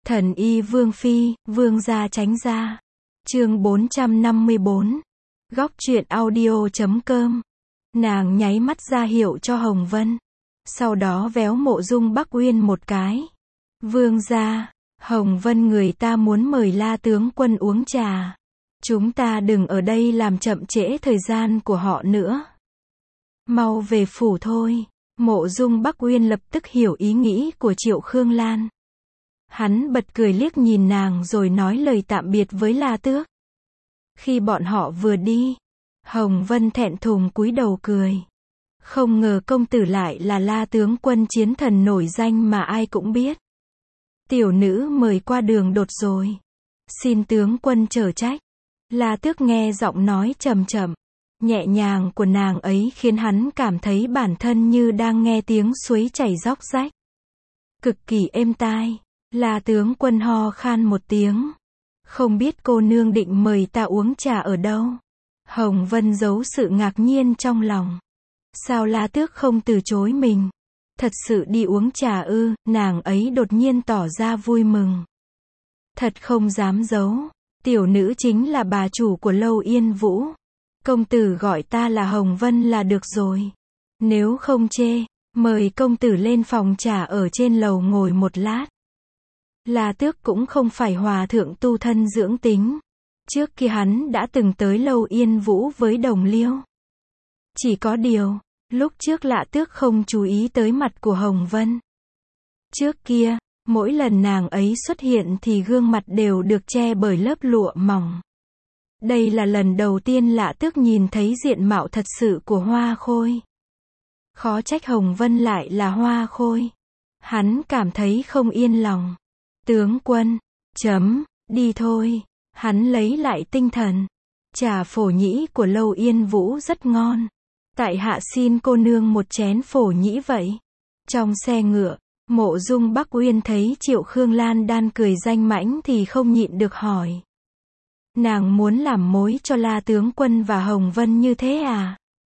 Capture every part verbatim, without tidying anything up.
Thần y Vương Phi, Vương gia tránh ra. Chương bốn trăm năm mươi bốn. Góc truyện audio chấm com. Nàng nháy mắt ra hiệu cho Hồng Vân. Sau đó véo Mộ Dung Bắc Uyên một cái. Vương gia, Hồng Vân người ta muốn mời La tướng quân uống trà. Chúng ta đừng ở đây làm chậm trễ thời gian của họ nữa. Mau về phủ thôi. Mộ Dung Bắc Uyên lập tức hiểu ý nghĩ của Triệu Khương Lan. Hắn bật cười liếc nhìn nàng rồi nói lời tạm biệt với La Tước. Khi bọn họ vừa đi, Hồng Vân thẹn thùng cúi đầu cười. Không ngờ công tử lại là La tướng quân chiến thần nổi danh mà ai cũng biết. Tiểu nữ mời qua đường đột rồi. Xin tướng quân chở trách. La Tước nghe giọng nói trầm trầm, nhẹ nhàng của nàng ấy khiến hắn cảm thấy bản thân như đang nghe tiếng suối chảy róc rách. Cực kỳ êm tai. La tướng quân ho khan một tiếng. Không biết cô nương định mời ta uống trà ở đâu? Hồng Vân giấu sự ngạc nhiên trong lòng. Sao La Tước không từ chối mình? Thật sự đi uống trà ư? Nàng ấy đột nhiên tỏ ra vui mừng. Thật không dám giấu. Tiểu nữ chính là bà chủ của Lâu Yên Vũ. Công tử gọi ta là Hồng Vân là được rồi. Nếu không chê, mời công tử lên phòng trà ở trên lầu ngồi một lát. La Tước cũng không phải hòa thượng tu thân dưỡng tính. Trước kia hắn đã từng tới Lâu Yên Vũ với Đồng Liêu. Chỉ có điều, lúc trước La Tước không chú ý tới mặt của Hồng Vân. Trước kia, mỗi lần nàng ấy xuất hiện thì gương mặt đều được che bởi lớp lụa mỏng. Đây là lần đầu tiên La Tước nhìn thấy diện mạo thật sự của Hoa Khôi. Khó trách Hồng Vân lại là Hoa Khôi. Hắn cảm thấy không yên lòng. Tướng quân, chấm, đi thôi. Hắn lấy lại tinh thần. Trà phổ nhĩ của Lâu Yên Vũ rất ngon. Tại hạ xin cô nương một chén phổ nhĩ vậy. Trong xe ngựa, Mộ Dung Bắc Uyên thấy Triệu Khương Lan đang cười danh mãnh thì không nhịn được hỏi. Nàng muốn làm mối cho La tướng quân và Hồng Vân như thế à?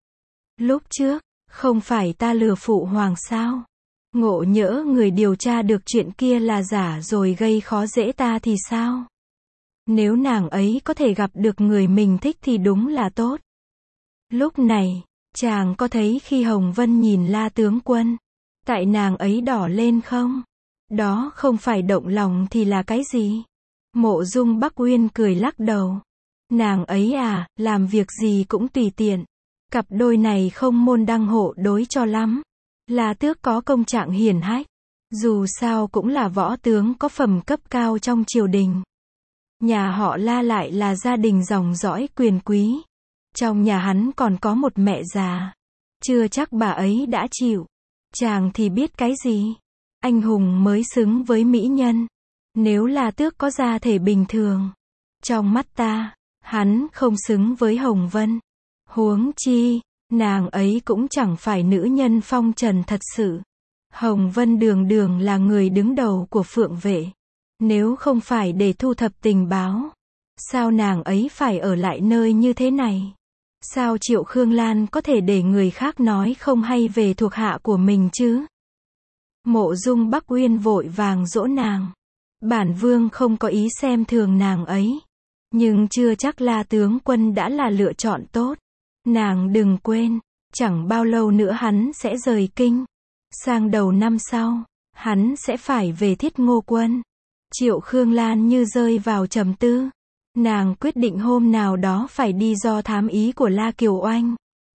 Lúc trước, không phải ta lừa phụ hoàng sao? Ngộ nhỡ người điều tra được chuyện kia là giả rồi gây khó dễ ta thì sao? Nếu nàng ấy có thể gặp được người mình thích thì đúng là tốt. Lúc này, chàng có thấy khi Hồng Vân nhìn La tướng quân, tại nàng ấy đỏ lên không? Đó không phải động lòng thì là cái gì? Mộ Dung Bắc Uyên cười lắc đầu. Nàng ấy à, làm việc gì cũng tùy tiện. Cặp đôi này không môn đăng hộ đối cho lắm. La Tước có công trạng hiển hách. Dù sao cũng là võ tướng có phẩm cấp cao trong triều đình. Nhà họ La lại là gia đình dòng dõi quyền quý. Trong nhà hắn còn có một mẹ già. Chưa chắc bà ấy đã chịu. Chàng thì biết cái gì? Anh hùng mới xứng với mỹ nhân. Nếu La Tước có gia thể bình thường, trong mắt ta, hắn không xứng với Hồng Vân. Huống chi, nàng ấy cũng chẳng phải nữ nhân phong trần thật sự. Hồng Vân đường đường là người đứng đầu của Phượng Vệ. Nếu không phải để thu thập tình báo, sao nàng ấy phải ở lại nơi như thế này? Sao Triệu Khương Lan có thể để người khác nói không hay về thuộc hạ của mình chứ? Mộ Dung Bắc Uyên vội vàng dỗ nàng. Bản vương không có ý xem thường nàng ấy. Nhưng chưa chắc La tướng quân đã là lựa chọn tốt. Nàng đừng quên, chẳng bao lâu nữa hắn sẽ rời kinh. Sang đầu năm sau, hắn sẽ phải về Thiết Ngô Quân. Triệu Khương Lan như rơi vào trầm tư. Nàng quyết định hôm nào đó phải đi do thám ý của La Kiều Oanh.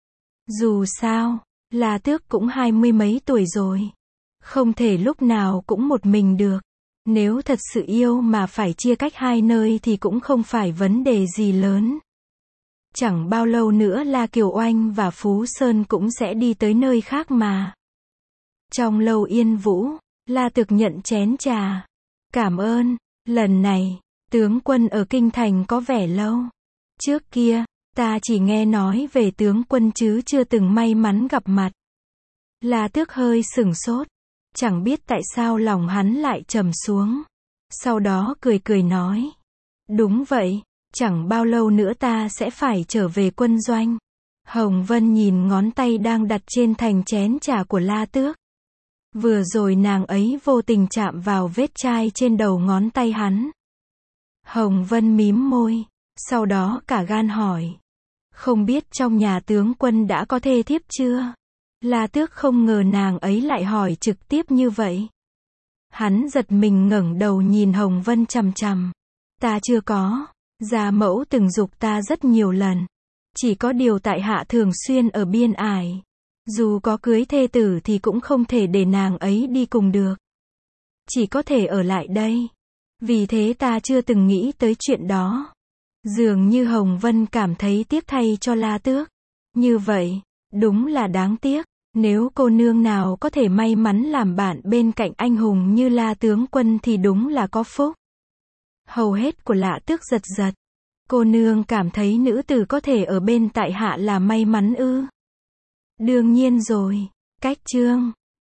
Dù sao, La Tước cũng hai mươi mấy tuổi rồi. Không thể lúc nào cũng một mình được. Nếu thật sự yêu mà phải chia cách hai nơi thì cũng không phải vấn đề gì lớn. Chẳng bao lâu nữa La Kiều Oanh và Phú Sơn cũng sẽ đi tới nơi khác mà. Trong Lâu Yên Vũ, La Tược nhận chén trà. Cảm ơn, lần này, tướng quân ở Kinh Thành có vẻ lâu. Trước kia, ta chỉ nghe nói về tướng quân chứ chưa từng may mắn gặp mặt. La Tước hơi sửng sốt. Chẳng biết tại sao lòng hắn lại trầm xuống. Sau đó cười cười nói. Đúng vậy, chẳng bao lâu nữa ta sẽ phải trở về quân doanh. Hồng Vân nhìn ngón tay đang đặt trên thành chén trà của La Tước. Vừa rồi nàng ấy vô tình chạm vào vết chai trên đầu ngón tay hắn. Hồng Vân mím môi, sau đó cả gan hỏi. Không biết trong nhà tướng quân đã có thê thiếp chưa? La Tước không ngờ nàng ấy lại hỏi trực tiếp như vậy. Hắn giật mình ngẩng đầu nhìn Hồng Vân chằm chằm. Ta chưa có. Gia mẫu từng giục ta rất nhiều lần. Chỉ có điều tại hạ thường xuyên ở biên ải. Dù có cưới thê tử thì cũng không thể để nàng ấy đi cùng được. Chỉ có thể ở lại đây. Vì thế ta chưa từng nghĩ tới chuyện đó. Dường như Hồng Vân cảm thấy tiếc thay cho La Tước. Như vậy, đúng là đáng tiếc. Nếu cô nương nào có thể may mắn làm bạn bên cạnh anh hùng như La tướng quân thì đúng là có phúc. Hầu hết của La Tước giật giật. Cô nương cảm thấy nữ tử có thể ở bên tại hạ là may mắn ư? Đương nhiên rồi. Cách chương